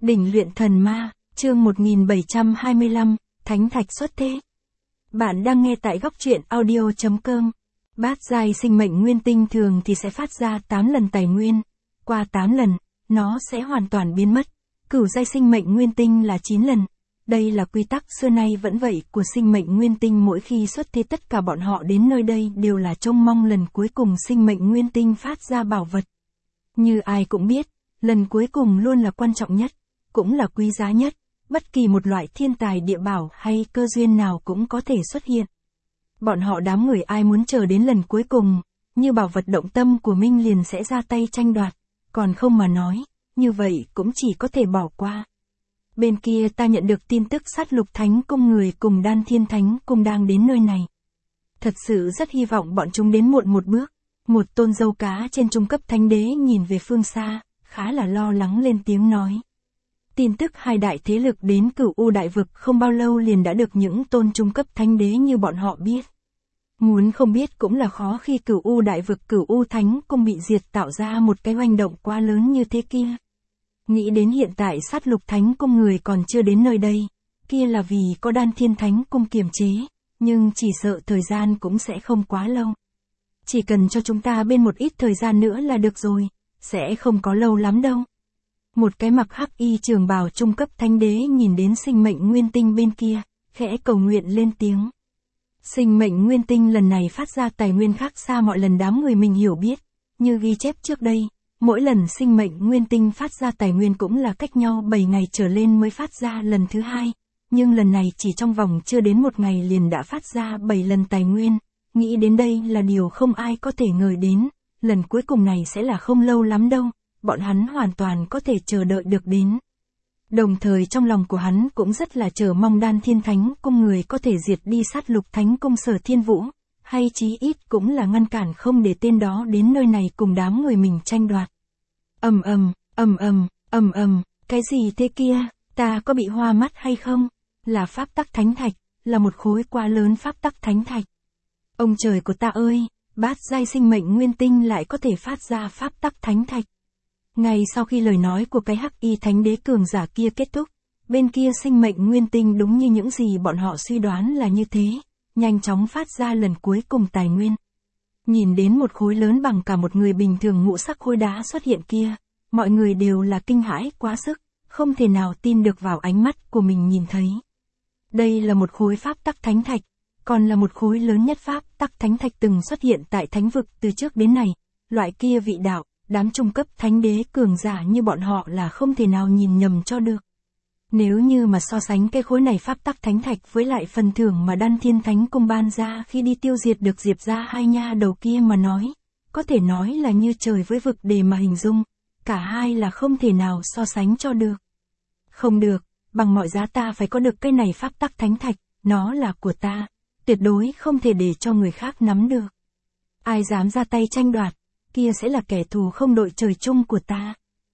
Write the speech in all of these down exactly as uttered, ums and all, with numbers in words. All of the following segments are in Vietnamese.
Đỉnh luyện thần ma, chương một nghìn bảy trăm hai mươi lăm, Thánh Thạch xuất thế. Bạn đang nghe tại góc truyện audio chấm com. Bát giai sinh mệnh nguyên tinh thường thì sẽ phát ra tám lần tài nguyên. Qua tám lần, nó sẽ hoàn toàn biến mất. Cửu giai sinh mệnh nguyên tinh là chín lần. Đây là quy tắc xưa nay vẫn vậy của sinh mệnh nguyên tinh, mỗi khi xuất thế tất cả bọn họ đến nơi đây đều là trông mong lần cuối cùng sinh mệnh nguyên tinh phát ra bảo vật. Như ai cũng biết, lần cuối cùng luôn là quan trọng nhất, cũng là quý giá nhất, bất kỳ một loại thiên tài địa bảo hay cơ duyên nào cũng có thể xuất hiện. Bọn họ đám người ai muốn chờ đến lần cuối cùng, như bảo vật động tâm của Minh liền sẽ ra tay tranh đoạt, còn không mà nói, như vậy cũng chỉ có thể bỏ qua. Bên kia ta nhận được tin tức Sát Lục Thánh Cung người cùng Đan Thiên Thánh Cung đang đến nơi này. Thật sự rất hy vọng bọn chúng đến muộn một bước. Một tôn dâu cá trên trung cấp thánh đế nhìn về phương xa, khá là lo lắng lên tiếng nói. Tin tức hai đại thế lực đến Cửu U đại vực không bao lâu liền đã được những tôn trung cấp thánh đế như bọn họ biết. Muốn không biết cũng là khó khi Cửu U đại vực Cửu U Thánh Cung bị diệt tạo ra một cái hoành động quá lớn như thế kia. Nghĩ đến hiện tại Sát Lục Thánh Cung người còn chưa đến nơi đây, kia là vì có Đan Thiên Thánh Cung kiềm chế, nhưng chỉ sợ thời gian cũng sẽ không quá lâu. Chỉ cần cho chúng ta bên một ít thời gian nữa là được rồi, sẽ không có lâu lắm đâu. Một cái mặc hắc y trường bào trung cấp thánh đế nhìn đến sinh mệnh nguyên tinh bên kia, khẽ cầu nguyện lên tiếng. Sinh mệnh nguyên tinh lần này phát ra tài nguyên khác xa mọi lần đám người mình hiểu biết, như ghi chép trước đây, mỗi lần sinh mệnh nguyên tinh phát ra tài nguyên cũng là cách nhau bảy ngày trở lên mới phát ra lần thứ hai, nhưng lần này chỉ trong vòng chưa đến một ngày liền đã phát ra bảy lần tài nguyên. Nghĩ đến đây là điều không ai có thể ngờ đến, lần cuối cùng này sẽ là không lâu lắm đâu, bọn hắn hoàn toàn có thể chờ đợi được đến. Đồng thời trong lòng của hắn cũng rất là chờ mong Đan Thiên Thánh Cung người có thể diệt đi Sát Lục Thánh Cung Sở Thiên Vũ, hay chí ít cũng là ngăn cản không để tên đó đến nơi này cùng đám người mình tranh đoạt. Ầm ầm, ầm ầm, ầm ầm, cái gì thế kia, ta có bị hoa mắt hay không? Là pháp tắc thánh thạch, là một khối quá lớn pháp tắc thánh thạch. Ông trời của ta ơi, bát giai sinh mệnh nguyên tinh lại có thể phát ra pháp tắc thánh thạch. Ngay sau khi lời nói của cái hắc y thánh đế cường giả kia kết thúc, bên kia sinh mệnh nguyên tinh đúng như những gì bọn họ suy đoán là như thế, nhanh chóng phát ra lần cuối cùng tài nguyên. Nhìn đến một khối lớn bằng cả một người bình thường ngũ sắc khối đá xuất hiện kia, mọi người đều là kinh hãi quá sức, không thể nào tin được vào ánh mắt của mình nhìn thấy. Đây là một khối pháp tắc thánh thạch, còn là một khối lớn nhất pháp tắc thánh thạch từng xuất hiện tại thánh vực từ trước đến nay. Loại kia vị đạo, đám trung cấp thánh đế cường giả như bọn họ là không thể nào nhìn nhầm cho được. Nếu như mà so sánh cái khối này pháp tắc thánh thạch với lại phần thưởng mà Đan Thiên Thánh Cung ban ra khi đi tiêu diệt được Diệp ra hai nha đầu kia mà nói, có thể nói là như trời với vực để mà hình dung, cả hai là không thể nào so sánh cho được. Không được, bằng mọi giá ta phải có được cái này pháp tắc thánh thạch, nó là của ta, tuyệt đối không thể để cho người khác nắm được. Ai dám ra tay tranh đoạt, kia sẽ là kẻ thù không đội trời chung của ta.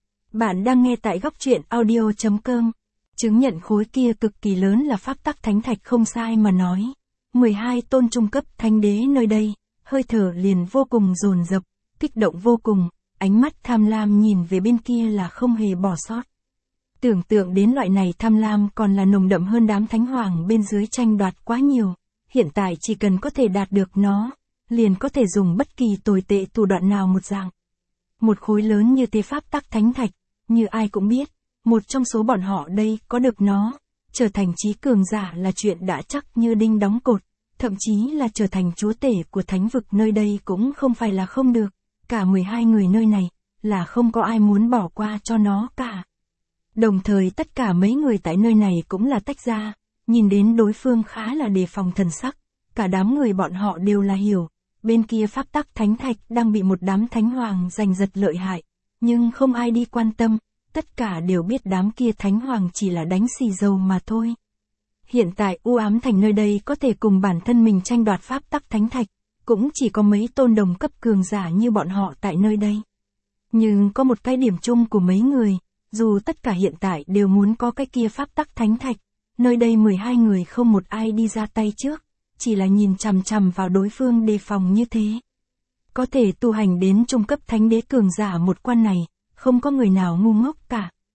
Bạn đang nghe tại góc truyện audio chấm com. Chứng nhận khối kia cực kỳ lớn là pháp tắc thánh thạch không sai mà nói. mười hai tôn trung cấp thánh đế nơi đây, hơi thở liền vô cùng dồn dập, kích động vô cùng, ánh mắt tham lam nhìn về bên kia là không hề bỏ sót. Tưởng tượng đến loại này tham lam còn là nồng đậm hơn đám thánh hoàng bên dưới tranh đoạt quá nhiều, hiện tại chỉ cần có thể đạt được nó, liền có thể dùng bất kỳ tồi tệ thủ đoạn nào một dạng. Một khối lớn như thế pháp tắc thánh thạch, như ai cũng biết, một trong số bọn họ đây có được nó, trở thành chí cường giả là chuyện đã chắc như đinh đóng cột, thậm chí là trở thành chúa tể của thánh vực nơi đây cũng không phải là không được, cả mười hai người nơi này, là không có ai muốn bỏ qua cho nó cả. Đồng thời tất cả mấy người tại nơi này cũng là tách ra, nhìn đến đối phương khá là đề phòng thần sắc, cả đám người bọn họ đều là hiểu, bên kia pháp tắc thánh thạch đang bị một đám thánh hoàng giành giật lợi hại, nhưng không ai đi quan tâm, tất cả đều biết đám kia thánh hoàng chỉ là đánh xì dầu mà thôi. Hiện tại U Ám Thành nơi đây có thể cùng bản thân mình tranh đoạt pháp tắc thánh thạch, cũng chỉ có mấy tôn đồng cấp cường giả như bọn họ tại nơi đây. Nhưng có một cái điểm chung của mấy người, dù tất cả hiện tại đều muốn có cái kia pháp tắc thánh thạch, nơi đây mười hai người không một ai đi ra tay trước, chỉ là nhìn chằm chằm vào đối phương đề phòng như thế. Có thể tu hành đến trung cấp thánh đế cường giả một quan này, không có người nào ngu ngốc cả,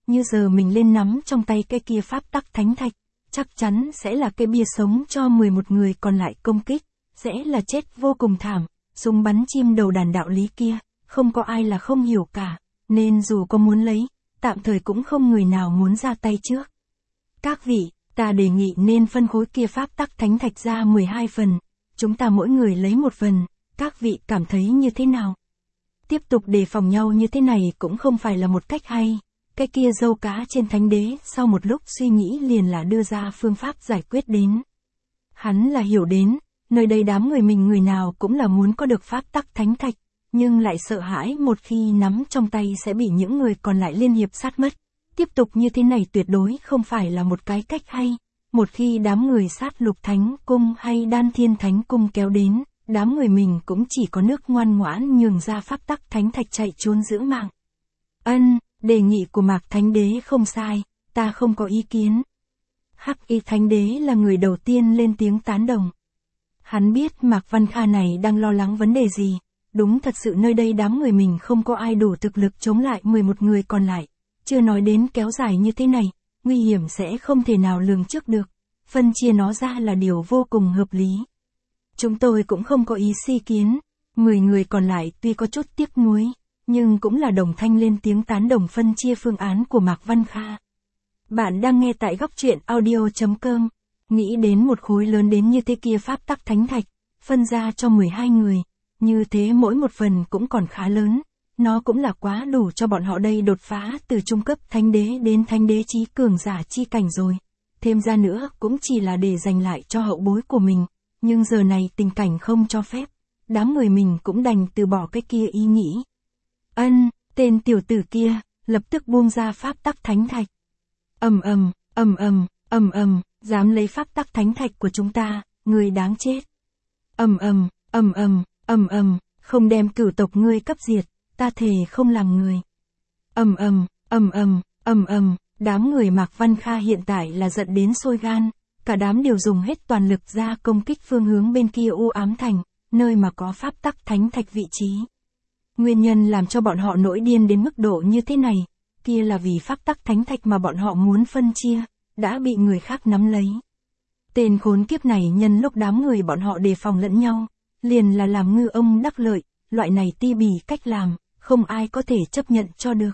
như giờ mình lên nắm trong tay cái kia pháp tắc thánh thạch, chắc chắn sẽ là cái bia sống cho mười một người còn lại công kích, sẽ là chết vô cùng thảm, súng bắn chim đầu đàn đạo lý kia, không có ai là không hiểu cả, nên dù có muốn lấy, tạm thời cũng không người nào muốn ra tay trước. Các vị, ta đề nghị nên phân khối kia pháp tắc thánh thạch ra mười hai phần, chúng ta mỗi người lấy một phần, các vị cảm thấy như thế nào? Tiếp tục đề phòng nhau như thế này cũng không phải là một cách hay. Cái kia dâu cá trên thánh đế sau một lúc suy nghĩ liền là đưa ra phương pháp giải quyết đến. Hắn là hiểu đến, nơi đây đám người mình người nào cũng là muốn có được pháp tắc thánh thạch, nhưng lại sợ hãi một khi nắm trong tay sẽ bị những người còn lại liên hiệp sát mất. Tiếp tục như thế này tuyệt đối không phải là một cái cách hay. Một khi đám người sát lục thánh cung hay đan thiên thánh cung kéo đến, đám người mình cũng chỉ có nước ngoan ngoãn nhường ra pháp tắc thánh thạch chạy trốn giữ mạng. Ân, đề nghị của Mạc Thánh Đế không sai, ta không có ý kiến. Hắc Y Thánh Đế là người đầu tiên lên tiếng tán đồng. Hắn biết Mạc Văn Kha này đang lo lắng vấn đề gì, đúng thật sự nơi đây đám người mình không có ai đủ thực lực chống lại mười một người còn lại, chưa nói đến kéo dài như thế này, nguy hiểm sẽ không thể nào lường trước được, phân chia nó ra là điều vô cùng hợp lý. Chúng tôi cũng không có ý si kiến, mười người còn lại tuy có chút tiếc nuối, nhưng cũng là đồng thanh lên tiếng tán đồng phân chia phương án của Mạc Văn Kha. Bạn đang nghe tại góc truyện audio chấm com, nghĩ đến một khối lớn đến như thế kia pháp tắc thánh thạch, phân ra cho mười hai người, như thế mỗi một phần cũng còn khá lớn, nó cũng là quá đủ cho bọn họ đây đột phá từ trung cấp thánh đế đến thánh đế chí cường giả chi cảnh rồi. Thêm ra nữa cũng chỉ là để dành lại cho hậu bối của mình, nhưng giờ này tình cảnh không cho phép, đám người mình cũng đành từ bỏ cái kia ý nghĩ. Ân, tên tiểu tử kia, lập tức buông ra pháp tắc thánh thạch. Ầm ầm, ầm ầm, ầm ầm, dám lấy pháp tắc thánh thạch của chúng ta, người đáng chết. Ầm ầm, ầm ầm, ầm ầm, không đem cửu tộc ngươi cấp diệt, ta thề không làm người. Ầm ầm, ầm ầm, ầm ầm, đám người Mạc Văn Kha hiện tại là giận đến sôi gan, cả đám đều dùng hết toàn lực ra công kích phương hướng bên kia U Ám Thành, nơi mà có pháp tắc thánh thạch vị trí. Nguyên nhân làm cho bọn họ nổi điên đến mức độ như thế này, kia là vì pháp tắc thánh thạch mà bọn họ muốn phân chia, đã bị người khác nắm lấy. Tên khốn kiếp này nhân lúc đám người bọn họ đề phòng lẫn nhau, liền là làm ngư ông đắc lợi, loại này ti bỉ cách làm, không ai có thể chấp nhận cho được.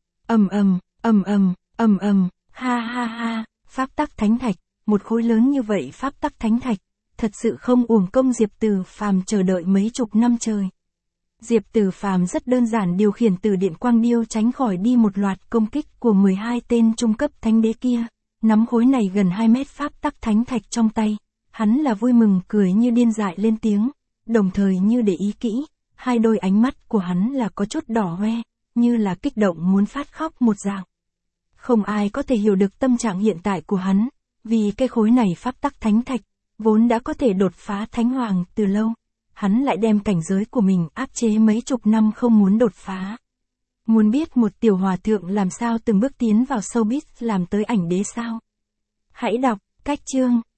Ầm ầm, ầm ầm, ầm ầm, ha ha ha, pháp tắc thánh thạch, một khối lớn như vậy pháp tắc thánh thạch, thật sự không uổng công Diệp Từ Phàm chờ đợi mấy chục năm trời. Diệp Từ Phàm rất đơn giản điều khiển từ điện quang điêu tránh khỏi đi một loạt công kích của mười hai tên trung cấp thánh đế kia, nắm khối này gần hai mét pháp tắc thánh thạch trong tay, hắn là vui mừng cười như điên dại lên tiếng, đồng thời như để ý kỹ, hai đôi ánh mắt của hắn là có chút đỏ hoe, như là kích động muốn phát khóc một dạng. Không ai có thể hiểu được tâm trạng hiện tại của hắn, vì cái khối này pháp tắc thánh thạch, vốn đã có thể đột phá thánh hoàng từ lâu, hắn lại đem cảnh giới của mình áp chế mấy chục năm không muốn đột phá. Muốn biết một tiểu hòa thượng làm sao từng bước tiến vào showbiz làm tới ảnh đế sao? Hãy đọc, cách chương,